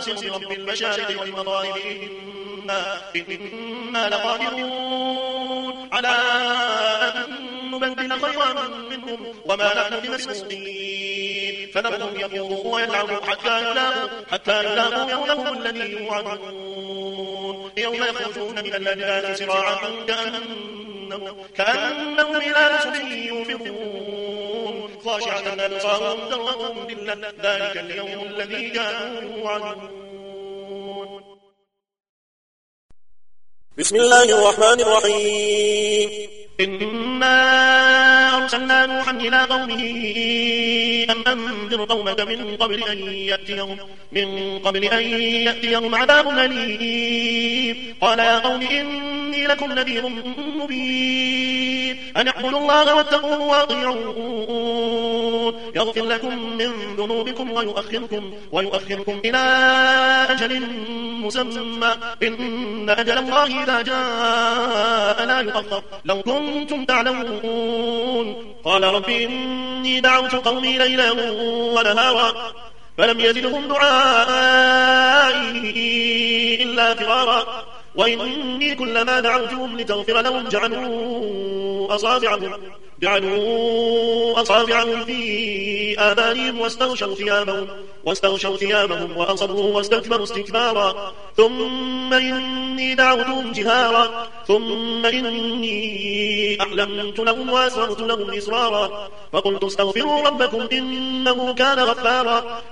أقسم برب المشارق والمغارب إنا لقادرون على أن نبدل خيرا منهم وما نحن بمسبوقين فنذرهم يخوضوا ويلعبوا حتى يلاقوا يومهم الذي يوعدون يوم يخرجون من الأجداث سراعا كأنهم إلى نصب يوفضون خاشعة أبصارهم ترهقهم ذلة ذلك اليوم الذي كانوا يوعدون. بسم الله الرحمن الرحيم. إنا أرسلنا نوحا إلى قومه أن أنذر قومك من قبل أن يأتيهم عذاب أليم قال يا قوم إني لكم نذير مبين أن اعبدوا الله واتقوه وأطيعون يغفر لكم من ذنوبكم ويؤخركم إلى أجل مسمى إن أجل الله إذا جاء لا يؤخر لو كنتم تعلمون قال رب إني دعوت قومي ليلا ونهارا فلم يزدهم دعائي إلا فرارا وإني كلما دعوتهم لتغفر لهم جعلوا أصابعهم في آذانهم واستغشوا ثيابهم وأصروا واستكبروا استكبارا ثم إني دعوتهم جهارا ثم إني أعلمت لهم وأسررت لهم إسرارا فقلت استغفروا ربكم إنه كان غفارا